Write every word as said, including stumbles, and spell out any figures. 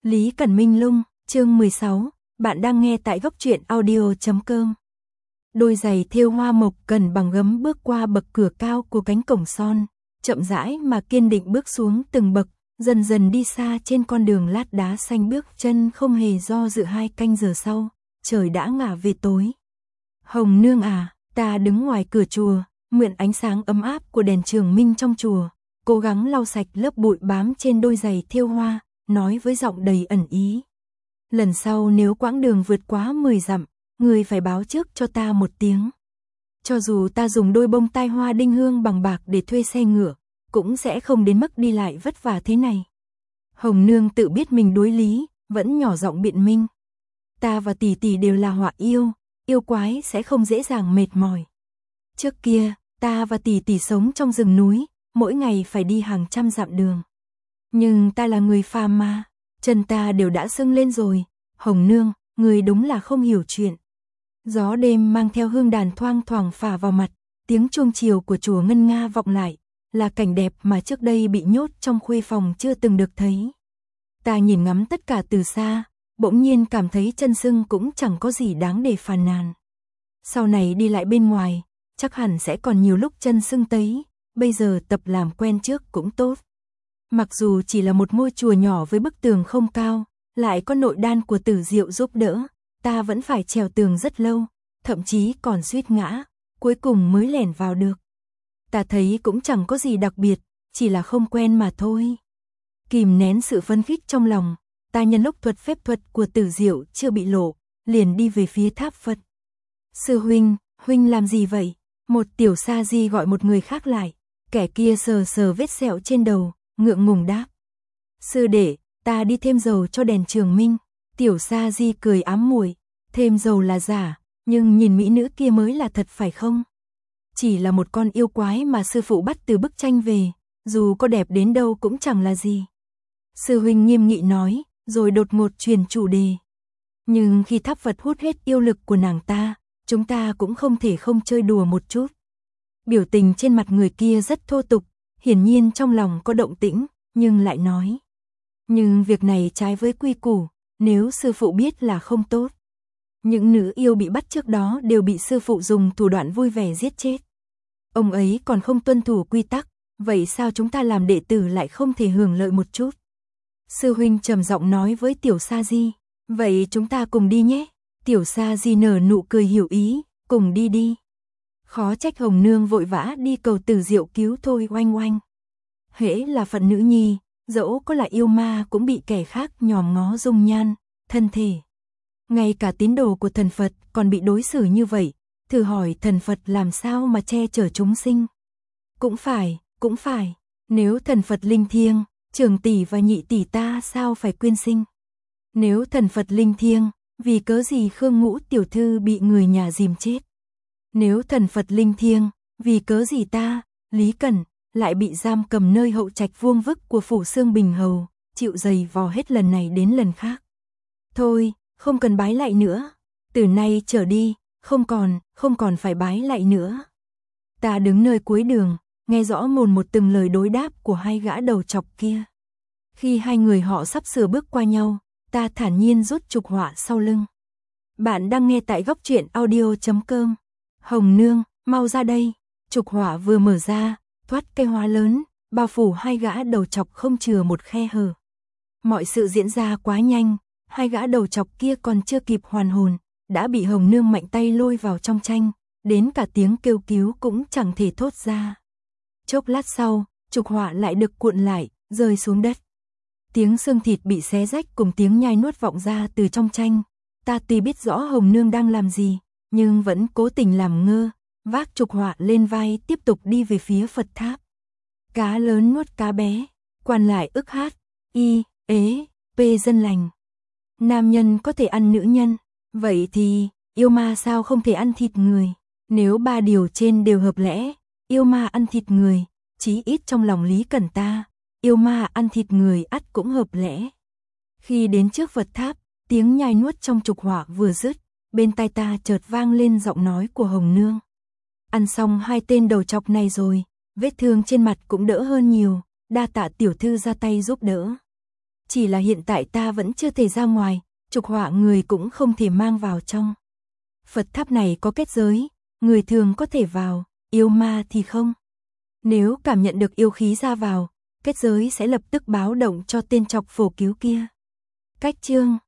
Lý Cẩn Minh Lung, chương mười sáu, bạn đang nghe tại góc truyện audio chấm com. Đôi giày thêu hoa mộc cần bằng gấm bước qua bậc cửa cao của cánh cổng son, chậm rãi mà kiên định bước xuống từng bậc, dần dần đi xa trên con đường lát đá xanh, bước chân không hề do dự. Hai canh giờ sau, trời đã ngả về tối. Hồng nương à, ta đứng ngoài cửa chùa, mượn ánh sáng ấm áp của đèn trường minh trong chùa, cố gắng lau sạch lớp bụi bám trên đôi giày thêu hoa, nói với giọng đầy ẩn ý. Lần sau nếu quãng đường vượt quá mười dặm, người phải báo trước cho ta một tiếng. Cho dù ta dùng đôi bông tai hoa đinh hương bằng bạc để thuê xe ngựa, cũng sẽ không đến mức đi lại vất vả thế này. Hồng nương tự biết mình đối lý, vẫn nhỏ giọng biện minh. Ta và tỷ tỷ đều là họa yêu, yêu quái sẽ không dễ dàng mệt mỏi. Trước kia, ta và tỷ tỷ sống trong rừng núi, mỗi ngày phải đi hàng trăm dặm đường. Nhưng ta là người phàm mà, chân ta đều đã sưng lên rồi. Hồng nương, người đúng là không hiểu chuyện. Gió đêm mang theo hương đàn thoang thoảng phả vào mặt, tiếng chuông chiều của chùa ngân nga vọng lại, là cảnh đẹp mà trước đây bị nhốt trong khuê phòng chưa từng được thấy. Ta nhìn ngắm tất cả từ xa, bỗng nhiên cảm thấy chân sưng cũng chẳng có gì đáng để phàn nàn. Sau này đi lại bên ngoài, chắc hẳn sẽ còn nhiều lúc chân sưng tấy, bây giờ tập làm quen trước cũng tốt. Mặc dù chỉ là một ngôi chùa nhỏ với bức tường không cao, lại có nội đan của Tử Diệu giúp đỡ, ta vẫn phải trèo tường rất lâu, thậm chí còn suýt ngã, cuối cùng mới lẻn vào được. Ta thấy cũng chẳng có gì đặc biệt, chỉ là không quen mà thôi. Kìm nén sự phấn khích trong lòng, ta nhân lúc thuật phép thuật của Tử Diệu chưa bị lộ, liền đi về phía tháp Phật. Sư huynh, huynh làm gì vậy? Một tiểu sa di gọi một người khác lại, kẻ kia sờ sờ vết sẹo trên đầu, ngượng ngùng đáp. Sư đệ, ta đi thêm dầu cho đèn trường minh. Tiểu sa di cười ám muội, thêm dầu là giả, nhưng nhìn mỹ nữ kia mới là thật phải không? Chỉ là một con yêu quái mà sư phụ bắt từ bức tranh về, dù có đẹp đến đâu cũng chẳng là gì. Sư huynh nghiêm nghị nói, rồi đột ngột truyền chủ đề. Nhưng khi tháp Phật hút hết yêu lực của nàng ta, chúng ta cũng không thể không chơi đùa một chút. Biểu tình trên mặt người kia rất thô tục, hiển nhiên trong lòng có động tĩnh, nhưng lại nói. Nhưng việc này trái với quy củ, nếu sư phụ biết là không tốt. Những nữ yêu bị bắt trước đó đều bị sư phụ dùng thủ đoạn vui vẻ giết chết. Ông ấy còn không tuân thủ quy tắc, vậy sao chúng ta làm đệ tử lại không thể hưởng lợi một chút? Sư huynh trầm giọng nói với tiểu sa di, vậy chúng ta cùng đi nhé. Tiểu sa di nở nụ cười hiểu ý, cùng đi đi. Khó trách Hồng nương vội vã đi cầu Tử Diệu cứu thôi oanh oanh. Hễ là phận nữ nhi, dẫu có là yêu ma cũng bị kẻ khác nhòm ngó dung nhan, thân thể. Ngay cả tín đồ của thần Phật còn bị đối xử như vậy, thử hỏi thần Phật làm sao mà che chở chúng sinh? Cũng phải, cũng phải, nếu thần Phật linh thiêng, trưởng tỷ và nhị tỷ ta sao phải quyên sinh? Nếu thần Phật linh thiêng, vì cớ gì Khương Ngũ tiểu thư bị người nhà dìm chết? Nếu thần Phật linh thiêng, vì cớ gì ta, Lý Cẩn, lại bị giam cầm nơi hậu trạch vuông vức của phủ Xương Bình Hầu, chịu giày vò hết lần này đến lần khác? Thôi, không cần bái lạy nữa, từ nay trở đi, không còn, không còn phải bái lạy nữa. Ta đứng nơi cuối đường, nghe rõ mồn một từng lời đối đáp của hai gã đầu chọc kia. Khi hai người họ sắp sửa bước qua nhau, ta thản nhiên rút trục họa sau lưng. Bạn đang nghe tại góc truyện audio chấm com. Hồng nương, mau ra đây. Trục họa vừa mở ra, thoát cây hoa lớn, bao phủ hai gã đầu chọc không chừa một khe hở. Mọi sự diễn ra quá nhanh, hai gã đầu chọc kia còn chưa kịp hoàn hồn, đã bị Hồng nương mạnh tay lôi vào trong tranh, đến cả tiếng kêu cứu cũng chẳng thể thốt ra. Chốc lát sau, trục họa lại được cuộn lại, rơi xuống đất. Tiếng xương thịt bị xé rách cùng tiếng nhai nuốt vọng ra từ trong tranh. Ta tuy biết rõ Hồng nương đang làm gì, nhưng vẫn cố tình làm ngơ, vác trục họa lên vai tiếp tục đi về phía Phật tháp. Cá lớn nuốt cá bé, quan lại ức hát, y, ế, pê dân lành. Nam nhân có thể ăn nữ nhân, vậy thì yêu ma sao không thể ăn thịt người? Nếu ba điều trên đều hợp lẽ, yêu ma ăn thịt người, chí ít trong lòng Lý Cẩn ta, yêu ma ăn thịt người ắt cũng hợp lẽ. Khi đến trước Phật tháp, tiếng nhai nuốt trong trục họa vừa dứt, bên tai ta chợt vang lên giọng nói của Hồng nương. Ăn xong hai tên đầu chọc này rồi, vết thương trên mặt cũng đỡ hơn nhiều, đa tạ tiểu thư ra tay giúp đỡ. chỉ là hiện tại ta vẫn chưa thể ra ngoài, trục họa người cũng không thể mang vào trong. Phật tháp này có kết giới, người thường có thể vào, yêu ma thì không. Nếu cảm nhận được yêu khí ra vào, kết giới sẽ lập tức báo động cho tên trọc phổ cứu kia. Cách chương